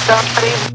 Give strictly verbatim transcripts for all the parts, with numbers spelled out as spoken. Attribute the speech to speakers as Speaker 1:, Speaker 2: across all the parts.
Speaker 1: Somebody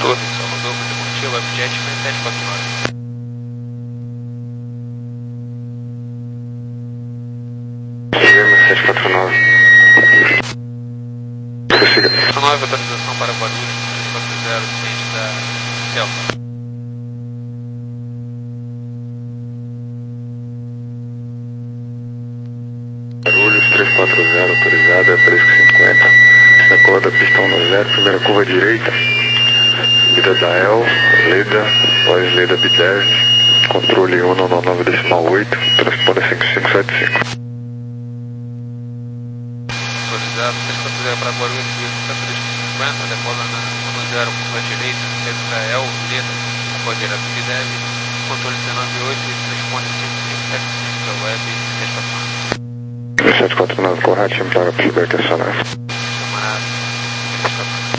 Speaker 1: Torre, Salvador, Montemontilo, Webjet sete quatro nove.
Speaker 2: sete quatro nove. Prossiga.
Speaker 1: nove, autorização para Guarulhos, três quatro zero, ciente da Delta.
Speaker 2: Guarulhos três quatro zero, autorizada, três cinquenta. Acorda, pistão no zero, primeira curva direita. Subida da El, Leda, pós-Leda B dez, controle um nove nove decimal oito, transponder cinco cinco sete cinco.
Speaker 1: Autorizado, três quatro zero para Guarulhos, três cinquenta, decola na um zero, curva direita, subida da El, Leda, após direto B dez, controle dezenove oito e transponder cinco cinco sete cinco, da Web sete quatro nove.
Speaker 2: sete quatro nove, correto, para subir atencionar.
Speaker 1: Camarada, sete quatro nove.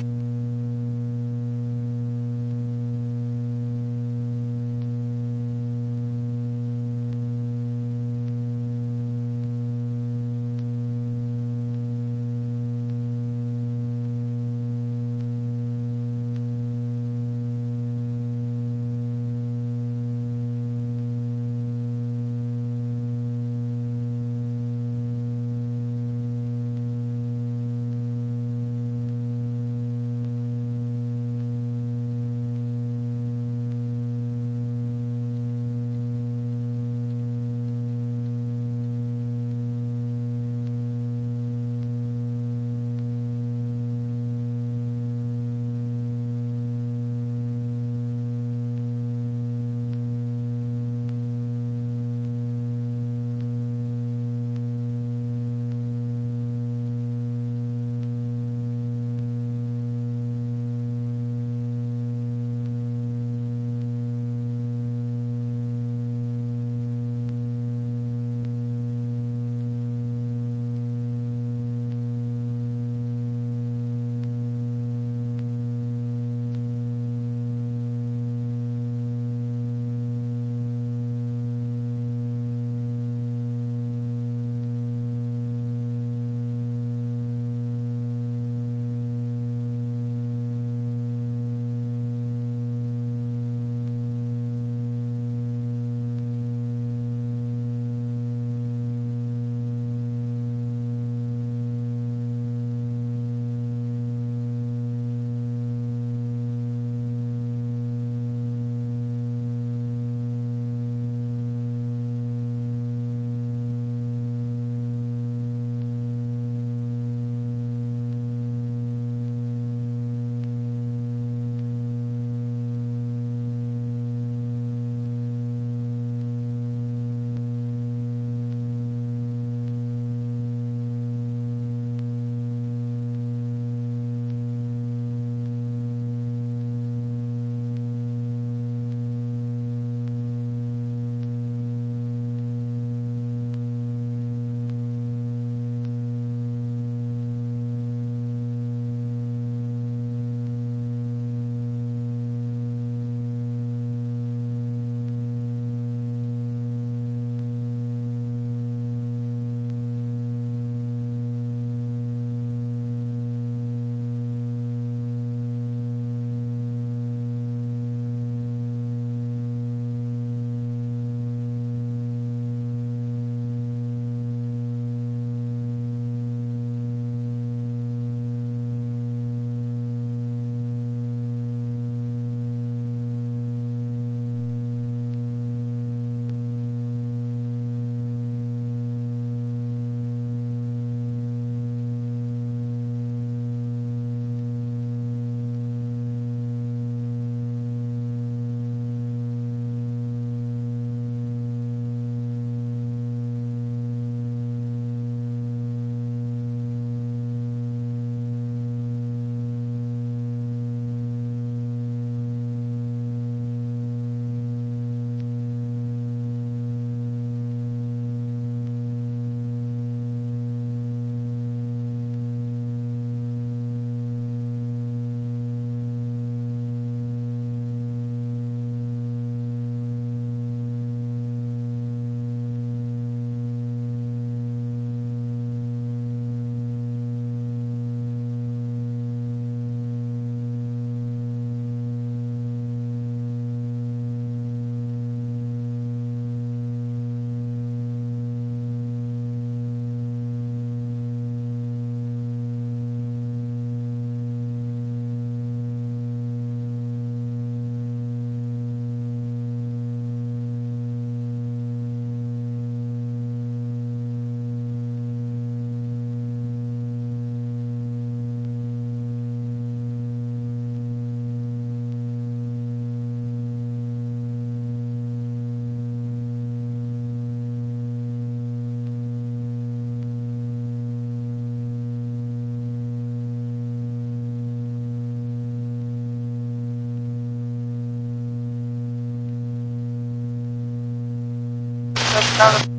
Speaker 1: estrada.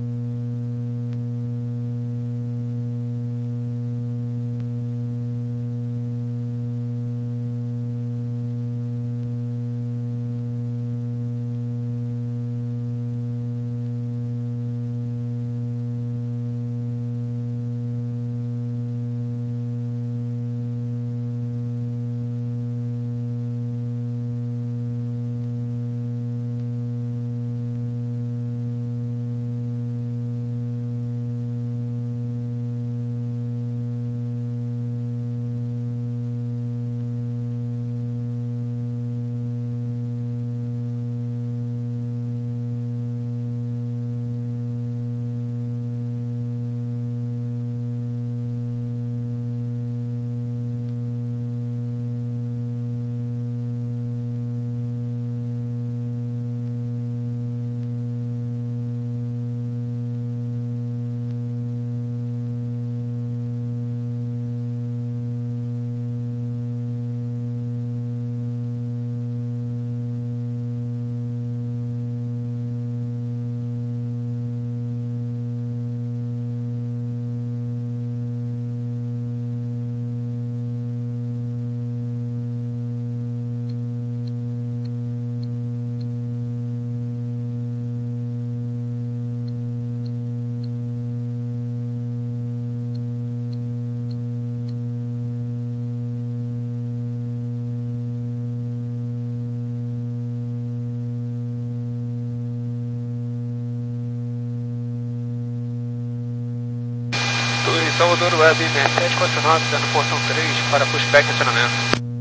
Speaker 1: Salvador Web sete quatro nove, dando portão três para pushback acionamento.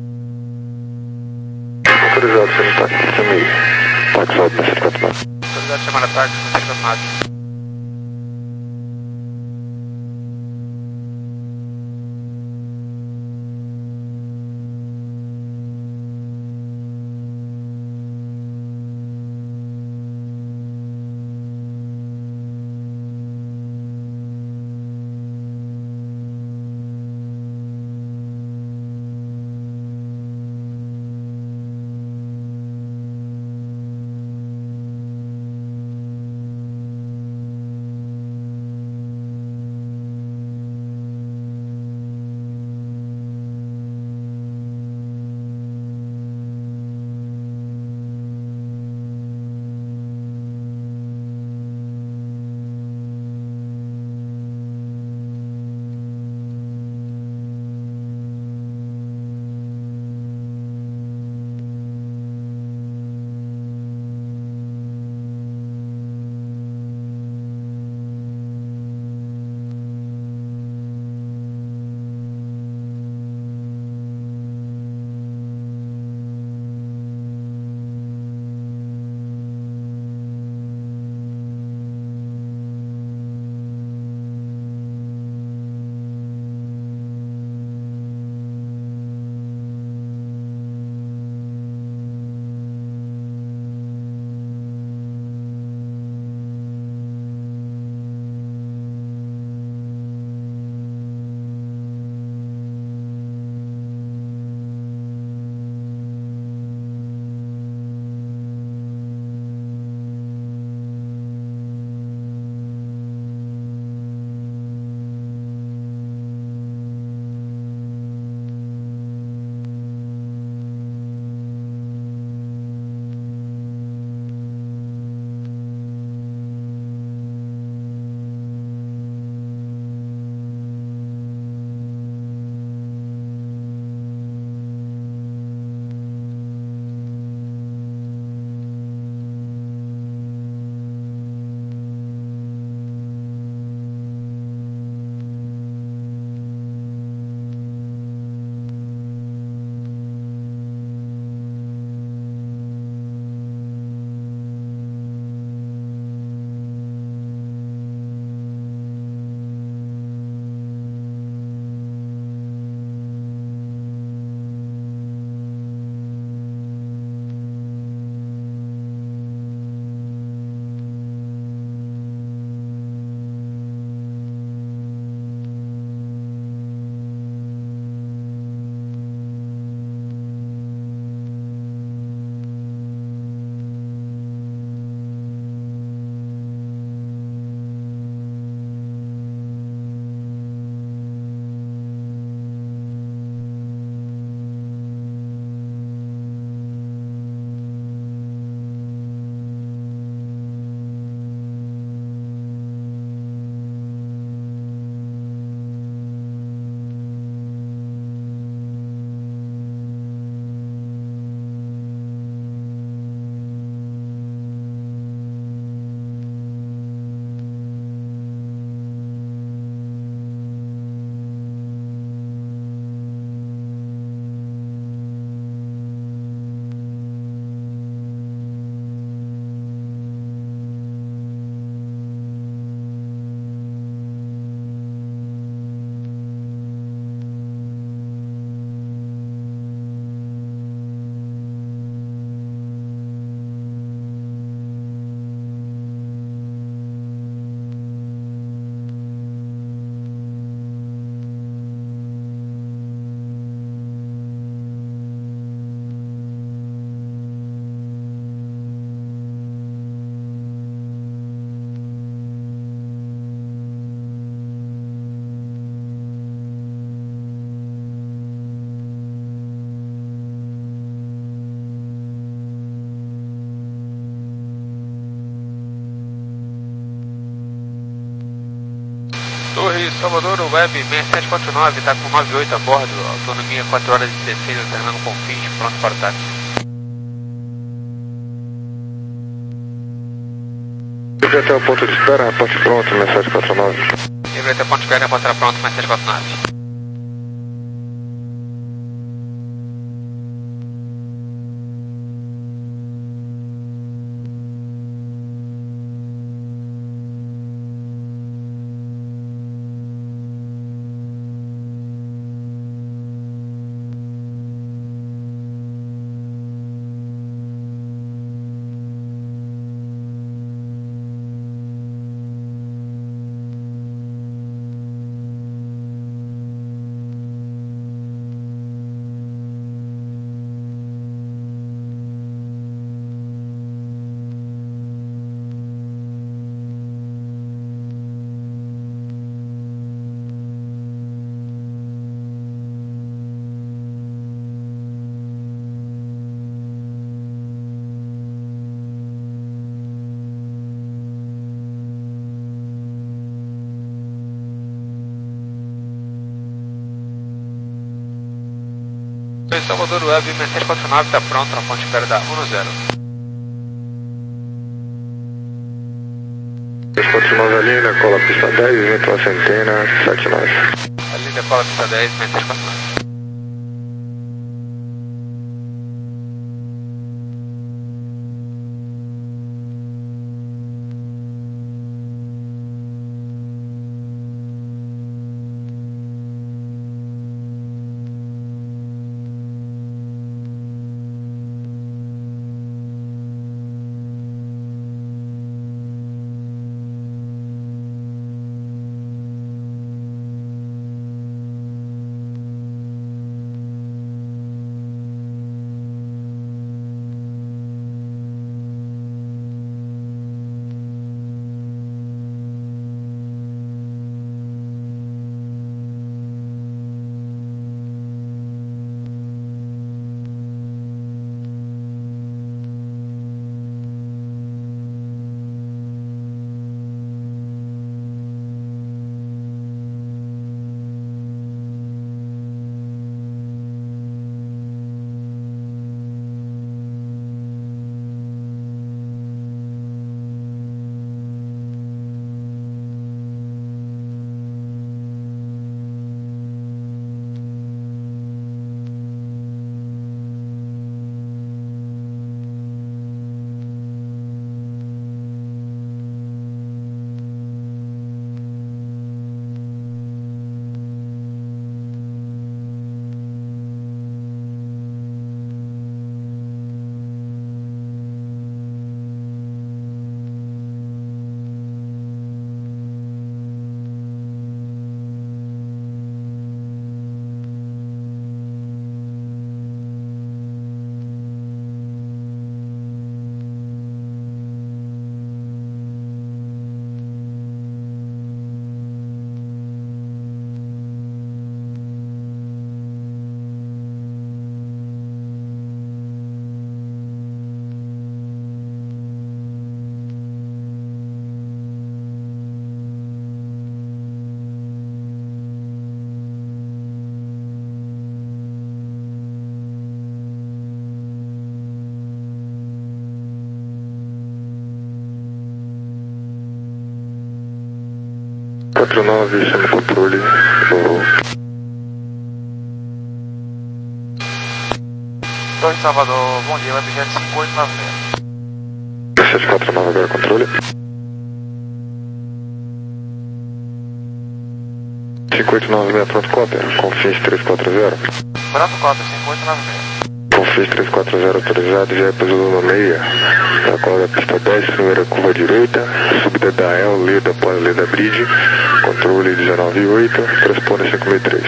Speaker 2: Autorizado, senhor táxi, chamei. Táxi Web sete quatro nove.
Speaker 1: Autorizado chamar a táxi, sete quatro nove. Salvador, o Web seis sete quatro nove está com nove oito a bordo, autonomia quatro horas e dezesseis, alternando com fins, pronto para o táxi.
Speaker 2: Livre até o ponto de espera, reporte pronto, seis sete quatro nove.
Speaker 1: Livre até o ponto de espera, reporte pronto, seis sete quatro nove. Salvador, Web seis sete quatro nove está pronto na ponte de espera da um zero.
Speaker 2: seis quatro nove ali, decola pista dez, vento a centena, sete nove.
Speaker 1: Ali decola pista dez, seis sete quatro nove.
Speaker 2: quatro nove, chama controle, vou...
Speaker 1: Torre Salvador, bom dia, Web cinco oito nove seis.
Speaker 2: sete quatro nove, agora controle. cinco oito nove seis, pronto, cópia, Confins três quatro zero.
Speaker 1: Pronto, cópia, cinco oito nove seis.
Speaker 2: Confins três quatro zero autorizado, já é Zulu no meia, na cola da pista dez, primeira curva direita, subida da El, Leda, após Leda Bridge, controle dezenove oito, transponder cinco mil e três.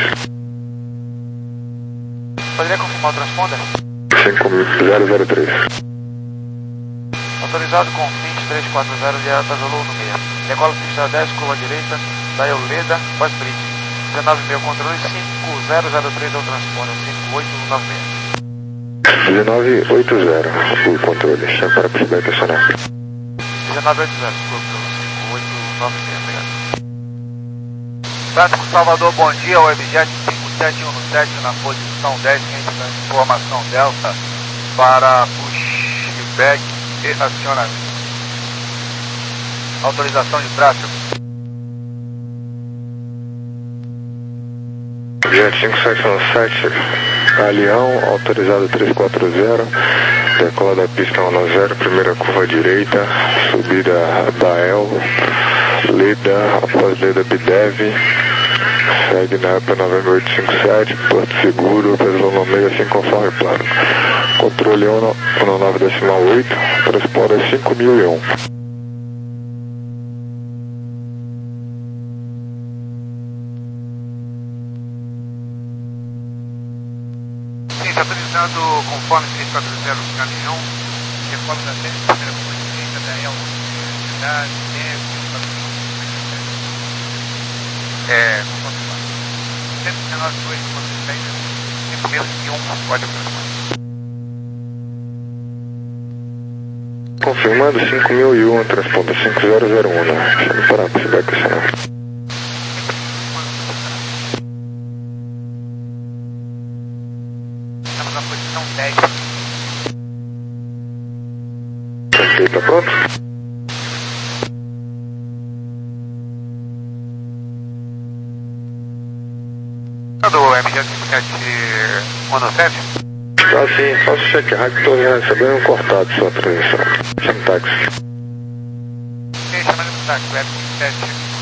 Speaker 1: Poderia confirmar o transponder?
Speaker 2: cinco zero zero três.
Speaker 1: Autorizado com Confins três quatro zero, já é Zulu no meia. Decola pista dez, curva direita, da El, Leda, após Bridge. dezenove mil, controle cinco zero zero três ao transponder, cinco oito nove seis.
Speaker 2: dezenove oito zero, o controle, chama para possibilidade estacionar.
Speaker 1: dezenove oito zero, desculpa, cinco oito nove seis, obrigado.
Speaker 3: Praça com Salvador, bom dia, o Webjet cinco sete um sete na posição dez, informação Delta para pushback e acionamento. Autorização de tráfego.
Speaker 2: Jet cinco sete um sete, Galeão, autorizado três quatro zero, decola da pista um zero, primeira curva direita, subida da El, Leda, após Leda Bidev, segue na E P nove oito cinco sete, Porto Seguro, previsão no meio, assim conforme plano. Controle um nove decimal oito, transponder cinco mil e um.
Speaker 3: Sim, autorizado conforme três quatro zero do caminhão, reforma da série, primeira curva direita da El, cidade, tempo, é, conforme plano. cento e dezenove dois, cinco mil e um, pode aproximar.
Speaker 2: Confirmando cinco mil e um, transponder cinco zero zero um, né? Chame para pushback acionamento.
Speaker 3: Estamos na posição dez.
Speaker 2: Ok, tá pronto?
Speaker 3: Do M G cinco sete um sete?
Speaker 2: Tá sim, faço check-out que estou recebendo um cortado sua transmissão. Chame táxi.
Speaker 3: Sim, chamando o táxi, web cinco sete